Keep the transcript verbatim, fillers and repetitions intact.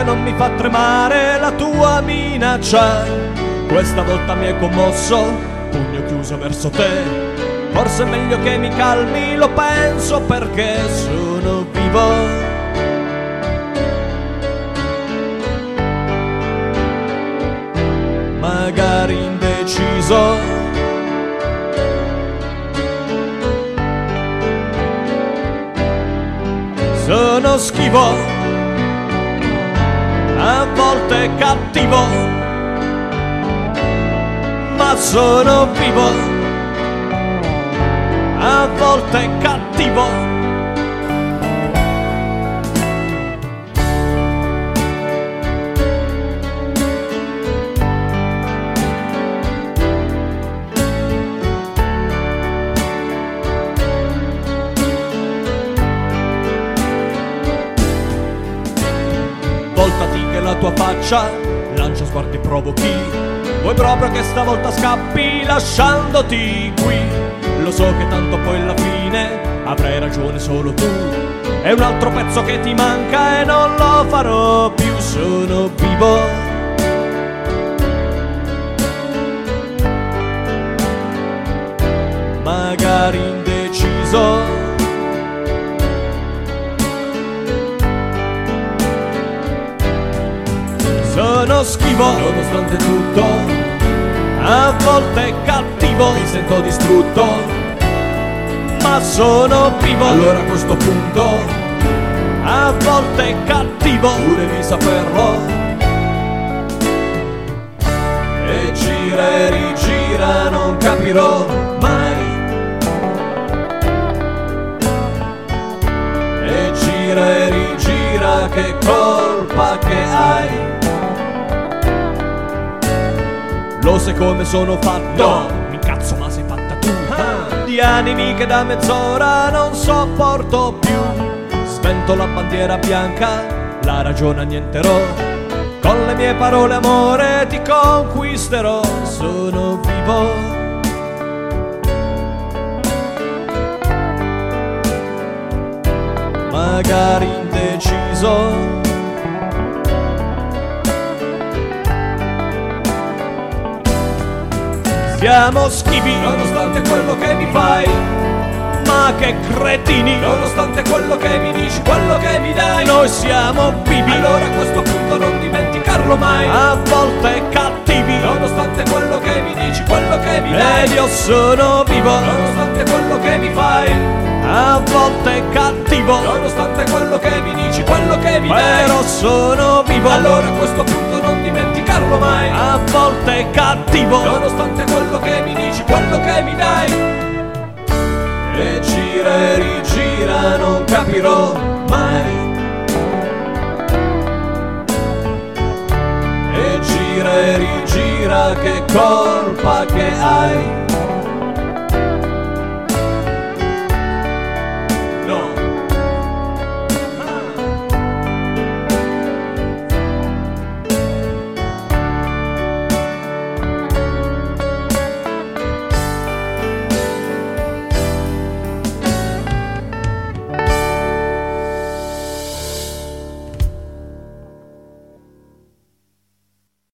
che non mi fa tremare la tua minaccia. Questa volta mi hai commosso, pugno chiuso verso te. Forse è meglio che mi calmi, lo penso, perché sono vivo. Magari indeciso, sono schivo, a volte cattivo, ma sono vivo. A volte cattivo. Voltati che la tua faccia lancia sguardi provochi. Vuoi proprio che stavolta scappi lasciandoti qui? Lo so che tanto poi alla fine avrai ragione solo tu. È un altro pezzo che ti manca e non lo farò più. Sono vivo. Magari indeciso, sono schivo, nonostante tutto, a volte cattivo, mi sento distrutto, ma sono vivo. Allora a questo punto, a volte cattivo, tu devi saperlo. E gira e rigira, non capirò mai. E gira e rigira, che colpa che hai. Lo sai come sono fatto? No, mi cazzo, ma sei fatta tu. Ah, di animi che da mezz'ora non sopporto più. Svento la bandiera bianca, la ragione annienterò. Con le mie parole amore ti conquisterò. Sono vivo. Magari indeciso, siamo schivi, nonostante quello che mi fai. Ma che cretini, nonostante quello che mi dici, quello che mi dai. Noi siamo vivi, allora a questo punto non dimenticarlo mai. A volte cattivi, nonostante quello che mi dici, quello che mi dai. Ed io sono vivo, nonostante quello che mi fai. A volte cattivo, nonostante quello che mi dici, quello che mi dai. Però sono vivo, allora a questo punto non dimenticarlo mai. A volte cattivo, nonostante quello che mi dici, quello che mi dai. E gira e rigira, non capirò mai. E gira e rigira, che colpa che hai.